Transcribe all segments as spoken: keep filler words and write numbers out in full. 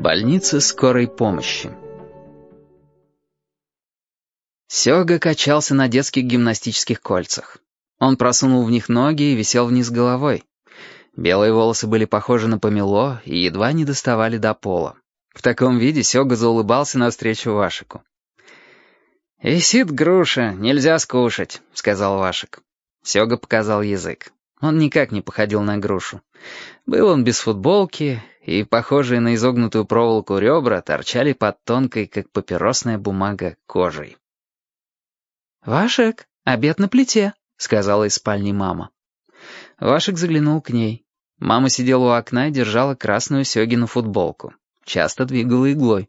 Больница скорой помощи. Сёга качался на детских гимнастических кольцах. Он просунул в них ноги и висел вниз головой. Белые волосы были похожи на помело и едва не доставали до пола. В таком виде Сёга заулыбался навстречу Вашику. «Висит груша, нельзя скушать», — сказал Вашик. Сёга показал язык. Он никак не походил на грушу. Был он без футболки, и похожие на изогнутую проволоку ребра торчали под тонкой, как папиросная бумага, кожей. «Вашик, обед на плите», — сказала из спальни мама. Вашик заглянул к ней. Мама сидела у окна и держала красную Сёгину футболку. Часто двигала иглой.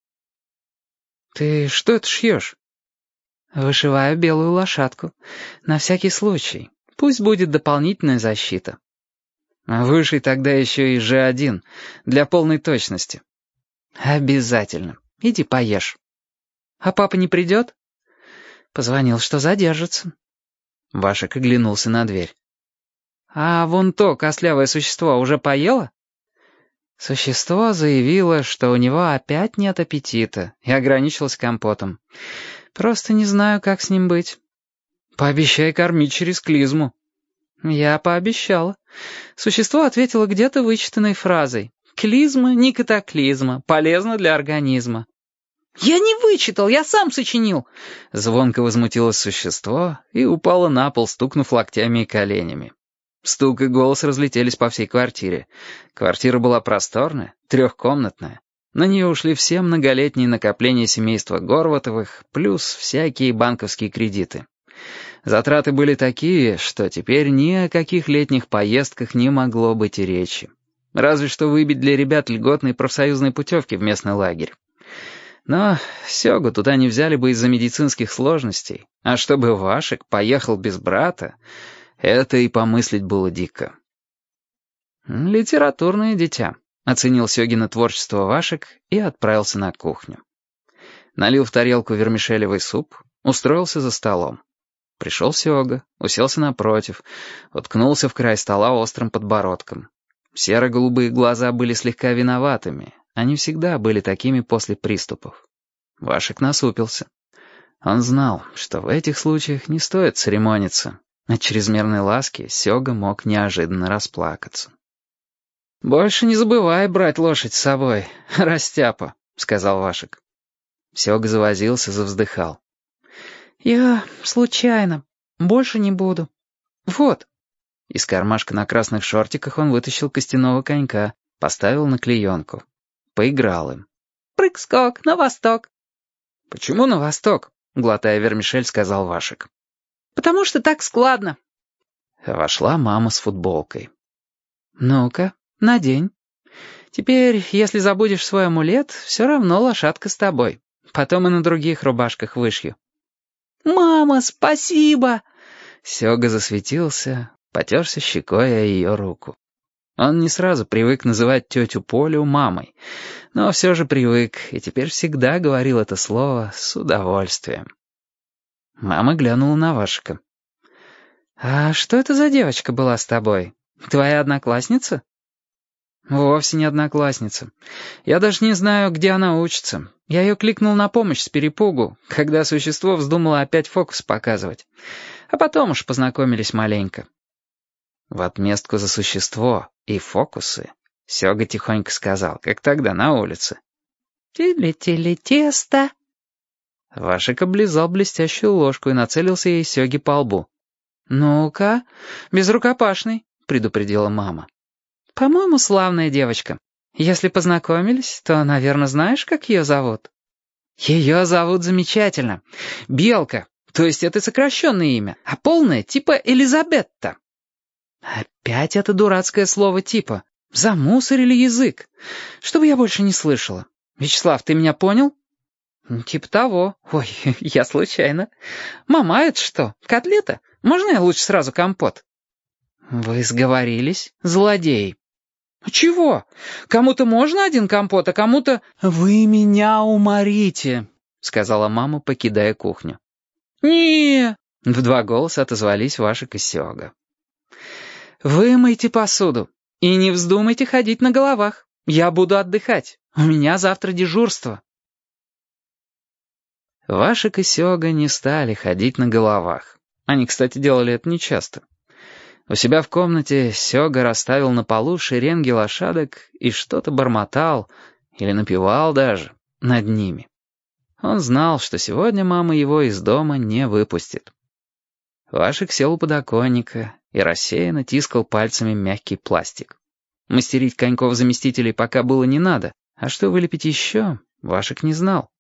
«Ты что это шьешь?» «Вышиваю белую лошадку. На всякий случай. Пусть будет дополнительная защита». «Вышей тогда еще и Ж один, для полной точности». «Обязательно. Иди поешь». «А папа не придет?» «Позвонил, что задержится». Вашик оглянулся на дверь. «А вон то костлявое существо уже поело?» Существо заявило, что у него опять нет аппетита, и ограничилось компотом. Просто не знаю, как с ним быть. «Пообещай кормить через клизму». Я пообещала. Существо ответило где-то вычитанной фразой: «Клизма не катаклизма, полезно для организма». «Я не вычитал, я сам сочинил!» Звонко возмутилось существо и упало на пол, стукнув локтями и коленями. Стук и голос разлетелись по всей квартире. Квартира была просторная, трехкомнатная. На нее ушли все многолетние накопления семейства Горватовых, плюс всякие банковские кредиты. Затраты были такие, что теперь ни о каких летних поездках не могло быть и речи. Разве что выбить для ребят льготные профсоюзные путевки в местный лагерь. Но Сёгу туда не взяли бы из-за медицинских сложностей, а чтобы Вашик поехал без брата, это и помыслить было дико. «Литературное дитя», — оценил Сёгино творчество Вашик и отправился на кухню. Налил в тарелку вермишелевый суп, устроился за столом. Пришел Сёга, уселся напротив, уткнулся в край стола острым подбородком. Серо-голубые глаза были слегка виноватыми, они всегда были такими после приступов. Вашик насупился. Он знал, что в этих случаях не стоит церемониться. От чрезмерной ласки Сёга мог неожиданно расплакаться. «Больше не забывай брать лошадь с собой, растяпа», — сказал Вашик. Сёга завозился, завздыхал. «Я случайно. Больше не буду. Вот». Из кармашка на красных шортиках он вытащил костяного конька, поставил на клеенку. Поиграл им. «Прыг-скок, на восток». «Почему на восток?» — глотая вермишель, сказал Вашик. «Потому что так складно». Вошла мама с футболкой. «Ну-ка, надень. Теперь, если забудешь свой амулет, все равно лошадка с тобой. Потом и на других рубашках вышью». «Мама, спасибо!» Сёга засветился, потерся щекой о ее руку. Он не сразу привык называть тетю Полю мамой, но все же привык, и теперь всегда говорил это слово с удовольствием. Мама глянула на Вашика. «А что это за девочка была с тобой? Твоя одноклассница?» «Вовсе не одноклассница. Я даже не знаю, где она учится. Я ее кликнул на помощь с перепугу, когда существо вздумало опять фокус показывать. А потом уж познакомились маленько». В отместку за существо и фокусы Сёга тихонько сказал, как тогда на улице: «Тили-тили-тесто». Вашик облизал блестящую ложку и нацелился ей Сёге по лбу. «Ну-ка, безрукопашный», — предупредила мама. «По-моему, славная девочка. Если познакомились, то, наверное, знаешь, как ее зовут?» «Ее зовут замечательно. Белка, то есть это сокращенное имя, а полное типа Элизабетта». «Опять это дурацкое слово типа. Замусорили язык. Чтобы я больше не слышала. Вячеслав, ты меня понял?» «Типа того. Ой, я случайно. Мама, это что, котлета? Можно я лучше сразу компот?» «Вы сговорились, злодеи». «Чего? Кому-то можно один компот, а кому-то...» «Вы меня уморите», — сказала мама, покидая кухню. не В два голоса отозвались Вашик и Сёга. «Вымойте посуду и не вздумайте ходить на головах. Я буду отдыхать. У меня завтра дежурство». Вашик и Сёга не стали ходить на головах. Они, кстати, делали это нечасто. У себя в комнате Сёга расставил на полу шеренги лошадок и что-то бормотал, или напевал даже, над ними. Он знал, что сегодня мама его из дома не выпустит. Вашик сел у подоконника и рассеянно тискал пальцами мягкий пластик. Мастерить коньков-заместителей пока было не надо, а что вылепить еще, Вашик не знал.